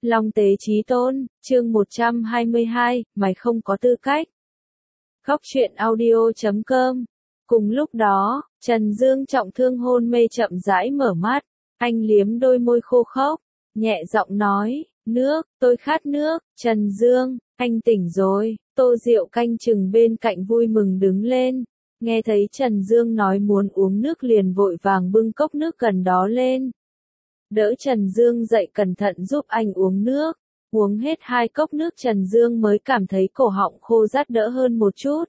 Long tế chí tôn, chương 122, mày không có tư cách. Góc truyện audio.com. Cùng lúc đó, Trần Dương trọng thương hôn mê chậm rãi mở mắt, anh liếm đôi môi khô khốc, nhẹ giọng nói, nước, tôi khát nước. Trần Dương, anh tỉnh rồi. Tô Diệu canh chừng bên cạnh vui mừng đứng lên, nghe thấy Trần Dương nói muốn uống nước liền vội vàng bưng cốc nước gần đó lên. Đỡ Trần Dương dậy cẩn thận giúp anh uống nước. Uống hết 2 cốc nước Trần Dương mới cảm thấy cổ họng khô rát đỡ hơn một chút.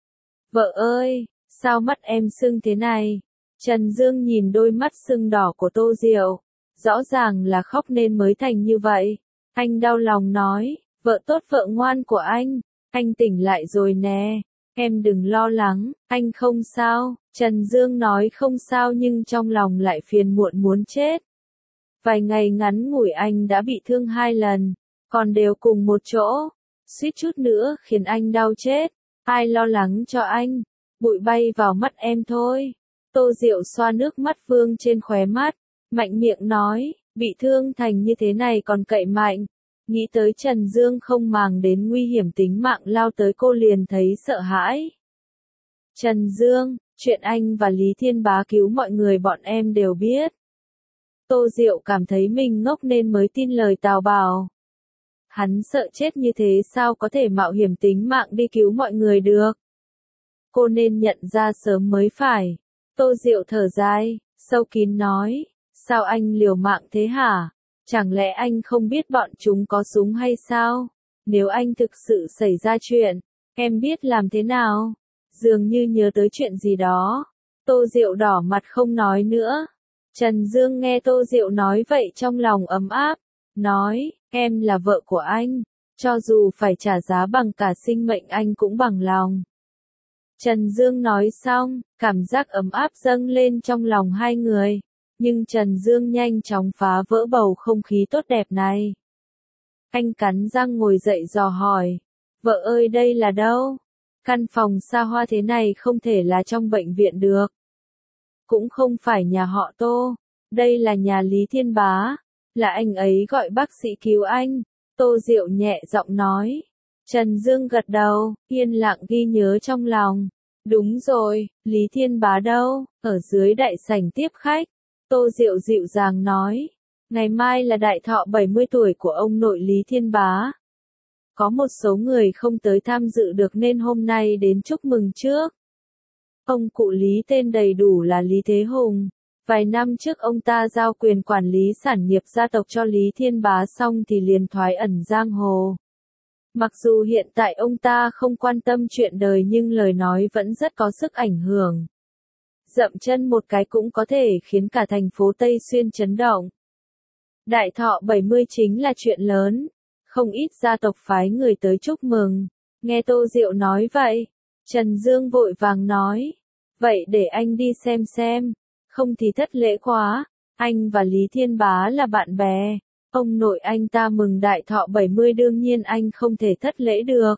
Vợ ơi, sao mắt em sưng thế này? Trần Dương nhìn đôi mắt sưng đỏ của Tô Diệu. Rõ ràng là khóc nên mới thành như vậy. Anh đau lòng nói, vợ tốt vợ ngoan của anh tỉnh lại rồi nè. Em đừng lo lắng, anh không sao. Trần Dương nói không sao nhưng trong lòng lại phiền muộn muốn chết. Vài ngày ngắn ngủi anh đã bị thương 2 lần, còn đều cùng một chỗ, suýt chút nữa khiến anh đau chết. Ai lo lắng cho anh, bụi bay vào mắt em thôi. Tô Diệu xoa nước mắt vương trên khóe mắt, mạnh miệng nói, bị thương thành như thế này còn cậy mạnh. Nghĩ tới Trần Dương không màng đến nguy hiểm tính mạng lao tới cô liền thấy sợ hãi. Trần Dương, chuyện anh và Lý Thiên Bá cứu mọi người bọn em đều biết. Tô Diệu cảm thấy mình ngốc nên mới tin lời Tào Bảo. Hắn sợ chết như thế sao có thể mạo hiểm tính mạng đi cứu mọi người được. Cô nên nhận ra sớm mới phải. Tô Diệu thở dài, sâu kín nói, sao anh liều mạng thế hả? Chẳng lẽ anh không biết bọn chúng có súng hay sao? Nếu anh thực sự xảy ra chuyện, em biết làm thế nào? Dường như nhớ tới chuyện gì đó. Tô Diệu đỏ mặt không nói nữa. Trần Dương nghe Tô Diệu nói vậy trong lòng ấm áp, nói, em là vợ của anh, cho dù phải trả giá bằng cả sinh mệnh anh cũng bằng lòng. Trần Dương nói xong, cảm giác ấm áp dâng lên trong lòng hai người, nhưng Trần Dương nhanh chóng phá vỡ bầu không khí tốt đẹp này. Anh cắn răng ngồi dậy dò hỏi, vợ ơi đây là đâu? Căn phòng xa hoa thế này không thể là trong bệnh viện được. Cũng không phải nhà họ Tô, đây là nhà Lý Thiên Bá, là anh ấy gọi bác sĩ cứu anh. Tô Diệu nhẹ giọng nói. Trần Dương gật đầu, yên lặng ghi nhớ trong lòng. Đúng rồi, Lý Thiên Bá đâu? Ở dưới đại sảnh tiếp khách. Tô Diệu dịu dàng nói, ngày mai là đại thọ 70 tuổi của ông nội Lý Thiên Bá. Có một số người không tới tham dự được nên hôm nay đến chúc mừng trước. Ông cụ Lý tên đầy đủ là Lý Thế Hùng. Vài năm trước ông ta giao quyền quản lý sản nghiệp gia tộc cho Lý Thiên Bá xong thì liền thoái ẩn giang hồ. Mặc dù hiện tại ông ta không quan tâm chuyện đời nhưng lời nói vẫn rất có sức ảnh hưởng. Dậm chân một cái cũng có thể khiến cả thành phố Tây Xuyên chấn động. Đại thọ 70 chính là chuyện lớn. Không ít gia tộc phái người tới chúc mừng. Nghe Tô Diệu nói vậy, Trần Dương vội vàng nói, vậy để anh đi xem, không thì thất lễ quá, anh và Lý Thiên Bá là bạn bè, ông nội anh ta mừng đại thọ 70 đương nhiên anh không thể thất lễ được.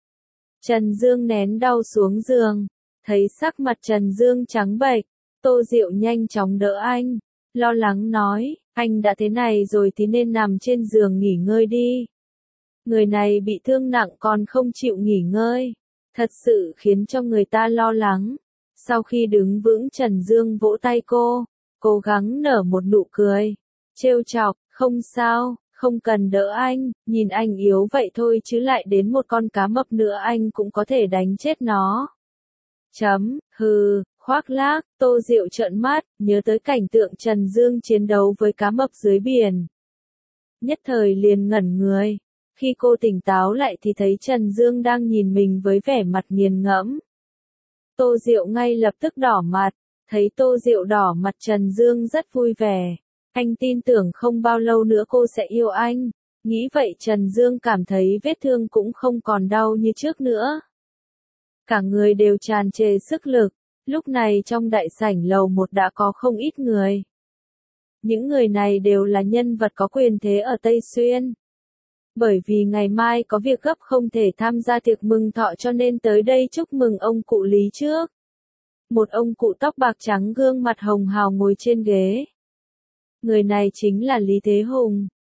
Trần Dương nén đau xuống giường, thấy sắc mặt Trần Dương trắng bệch, Tô Diệu nhanh chóng đỡ anh, lo lắng nói, anh đã thế này rồi thì nên nằm trên giường nghỉ ngơi đi. Người này bị thương nặng còn không chịu nghỉ ngơi, thật sự khiến cho người ta lo lắng. Sau khi đứng vững Trần Dương vỗ tay cô, cố gắng nở một nụ cười, trêu chọc, không sao, không cần đỡ anh, nhìn anh yếu vậy thôi chứ lại đến một con cá mập nữa anh cũng có thể đánh chết nó. Hừ, khoác lác. Tô Diệu trợn mắt, nhớ tới cảnh tượng Trần Dương chiến đấu với cá mập dưới biển. Nhất thời liền ngẩn người. Khi cô tỉnh táo lại thì thấy Trần Dương đang nhìn mình với vẻ mặt nghiền ngẫm. Tô Diệu ngay lập tức đỏ mặt, thấy Tô Diệu đỏ mặt Trần Dương rất vui vẻ. Anh tin tưởng không bao lâu nữa cô sẽ yêu anh. Nghĩ vậy Trần Dương cảm thấy vết thương cũng không còn đau như trước nữa. Cả người đều tràn trề sức lực. Lúc này trong đại sảnh lầu 1 đã có không ít người. Những người này đều là nhân vật có quyền thế ở Tây Xuyên. Bởi vì ngày mai có việc gấp không thể tham gia tiệc mừng thọ cho nên tới đây chúc mừng ông cụ Lý trước. Một ông cụ tóc bạc trắng gương mặt hồng hào ngồi trên ghế. Người này chính là Lý Thế Hùng.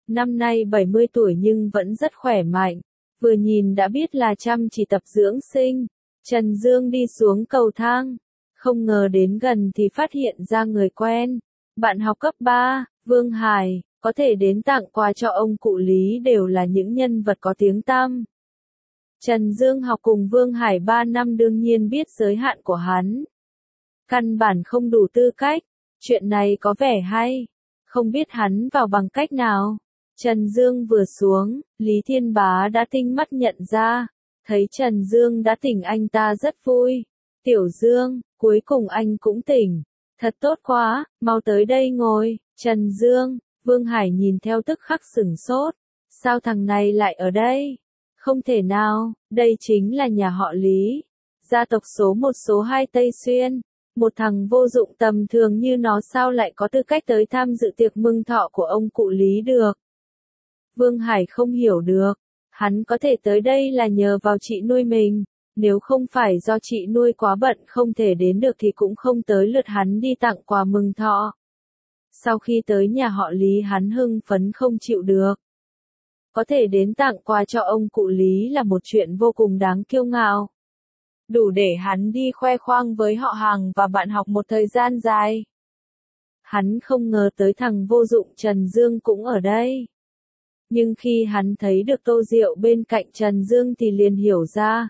Năm nay 70 tuổi nhưng vẫn rất khỏe mạnh, vừa nhìn đã biết là chăm chỉ tập dưỡng sinh. Trần Dương đi xuống cầu thang, không ngờ đến gần thì phát hiện ra người quen. Bạn học cấp 3, Vương Hải, có thể đến tặng quà cho ông cụ Lý đều là những nhân vật có tiếng tăm. Trần Dương học cùng Vương Hải 3 năm đương nhiên biết giới hạn của hắn. Căn bản không đủ tư cách, chuyện này có vẻ hay, không biết hắn vào bằng cách nào. Trần Dương vừa xuống, Lý Thiên Bá đã tinh mắt nhận ra, thấy Trần Dương đã tỉnh anh ta rất vui. Tiểu Dương, cuối cùng anh cũng tỉnh, thật tốt quá, mau tới đây ngồi. Trần Dương, Vương Hải nhìn theo tức khắc sửng sốt, sao thằng này lại ở đây? Không thể nào, đây chính là nhà họ Lý, gia tộc số 1 số 2 Tây Xuyên. Một thằng vô dụng tầm thường như nó sao lại có tư cách tới tham dự tiệc mừng thọ của ông cụ Lý được? Vương Hải không hiểu được, hắn có thể tới đây là nhờ vào chị nuôi mình, nếu không phải do chị nuôi quá bận không thể đến được thì cũng không tới lượt hắn đi tặng quà mừng thọ. Sau khi tới nhà họ Lý hắn hưng phấn không chịu được. Có thể đến tặng quà cho ông cụ Lý là một chuyện vô cùng đáng kiêu ngạo. Đủ để hắn đi khoe khoang với họ hàng và bạn học một thời gian dài. Hắn không ngờ tới thằng vô dụng Trần Dương cũng ở đây. Nhưng khi hắn thấy được Tô Diệu bên cạnh Trần Dương thì liền hiểu ra.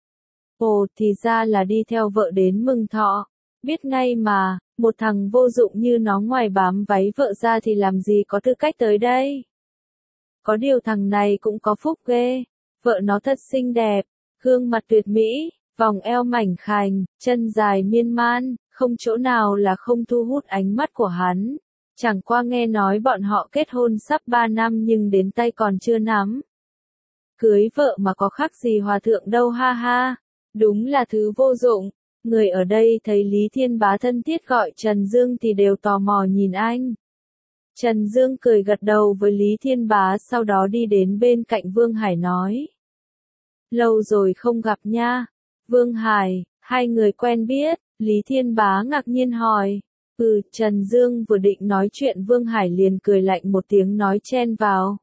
Ồ, thì ra là đi theo vợ đến mừng thọ. Biết ngay mà, một thằng vô dụng như nó ngoài bám váy vợ ra thì làm gì có tư cách tới đây. Có điều thằng này cũng có phúc ghê. Vợ nó thật xinh đẹp, gương mặt tuyệt mỹ, vòng eo mảnh khảnh, chân dài miên man, không chỗ nào là không thu hút ánh mắt của hắn. Chẳng qua nghe nói bọn họ kết hôn sắp 3 năm nhưng đến tay còn chưa nắm. Cưới vợ mà có khác gì hòa thượng đâu ha ha. Đúng là thứ vô dụng. Người ở đây thấy Lý Thiên Bá thân thiết gọi Trần Dương thì đều tò mò nhìn anh. Trần Dương cười gật đầu với Lý Thiên Bá sau đó đi đến bên cạnh Vương Hải nói. Lâu rồi không gặp nha. Vương Hải, hai người quen biết, Lý Thiên Bá ngạc nhiên hỏi. Trần Dương vừa định nói chuyện Vương Hải liền cười lạnh một tiếng nói chen vào.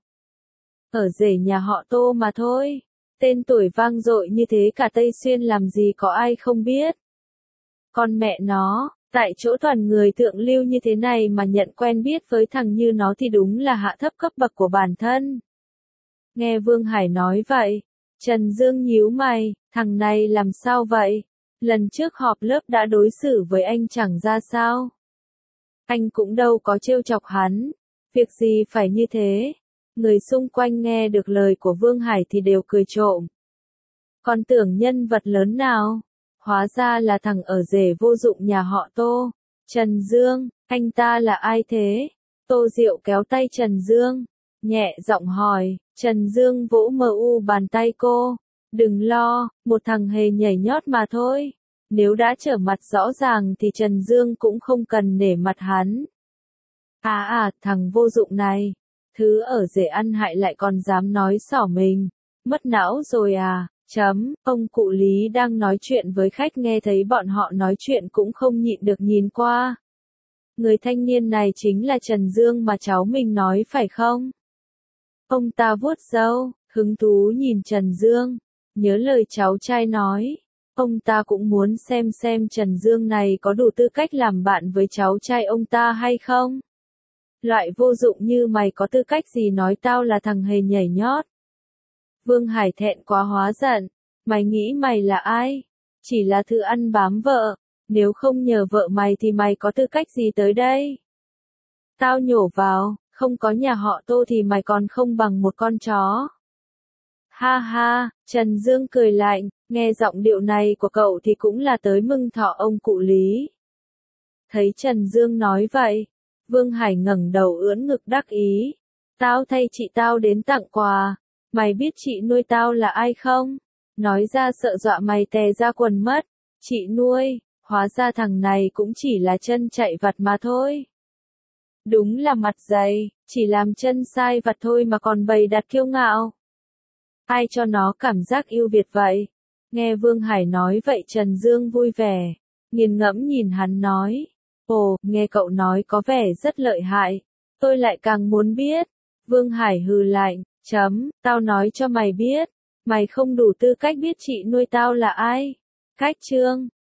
Ở rể nhà họ Tô mà thôi, tên tuổi vang dội như thế cả Tây Xuyên làm gì có ai không biết. Con mẹ nó, tại chỗ toàn người thượng lưu như thế này mà nhận quen biết với thằng như nó thì đúng là hạ thấp cấp bậc của bản thân. Nghe Vương Hải nói vậy, Trần Dương nhíu mày, thằng này làm sao vậy? Lần trước họp lớp đã đối xử với anh chẳng ra sao. Anh cũng đâu có trêu chọc hắn, việc gì phải như thế. Người xung quanh nghe được lời của Vương Hải thì đều cười trộm. Còn tưởng nhân vật lớn nào, hóa ra là thằng ở rể vô dụng nhà họ Tô. Trần Dương, anh ta là ai thế? Tô Diệu kéo tay Trần Dương, nhẹ giọng hỏi. Trần Dương vỗ mờ bàn tay cô. Đừng lo, một thằng hề nhảy nhót mà thôi. Nếu đã trở mặt rõ ràng thì Trần Dương cũng không cần nể mặt hắn. Thằng vô dụng này. Thứ ở rể ăn hại lại còn dám nói xỏ mình. Mất não rồi à? Ông cụ Lý đang nói chuyện với khách nghe thấy bọn họ nói chuyện cũng không nhịn được nhìn qua. Người thanh niên này chính là Trần Dương mà cháu mình nói phải không? Ông ta vuốt râu, hứng thú nhìn Trần Dương, nhớ lời cháu trai nói. Ông ta cũng muốn xem Trần Dương này có đủ tư cách làm bạn với cháu trai ông ta hay không. Loại vô dụng như mày có tư cách gì nói tao là thằng hề nhảy nhót. Vương Hải thẹn quá hóa giận. Mày nghĩ mày là ai? Chỉ là thứ ăn bám vợ. Nếu không nhờ vợ mày thì mày có tư cách gì tới đây? Tao nhổ vào, không có nhà họ Tô thì mày còn không bằng một con chó. Ha ha, Trần Dương cười lạnh, nghe giọng điệu này của cậu thì cũng là tới mừng thọ ông cụ Lý. Thấy Trần Dương nói vậy, Vương Hải ngẩng đầu ưỡn ngực đắc ý. Tao thay chị tao đến tặng quà. Mày biết chị nuôi tao là ai không? Nói ra sợ dọa mày tè ra quần mất. Chị nuôi, hóa ra thằng này cũng chỉ là chân chạy vặt mà thôi. Đúng là mặt dày, chỉ làm chân sai vặt thôi mà còn bày đặt kiêu ngạo. Ai cho nó cảm giác yêu Việt vậy? Nghe Vương Hải nói vậy Trần Dương vui vẻ, nghiền ngẫm nhìn hắn nói. Ồ, nghe cậu nói có vẻ rất lợi hại, tôi lại càng muốn biết. Vương Hải hừ lạnh, tao nói cho mày biết, mày không đủ tư cách biết chị nuôi tao là ai. Cách chương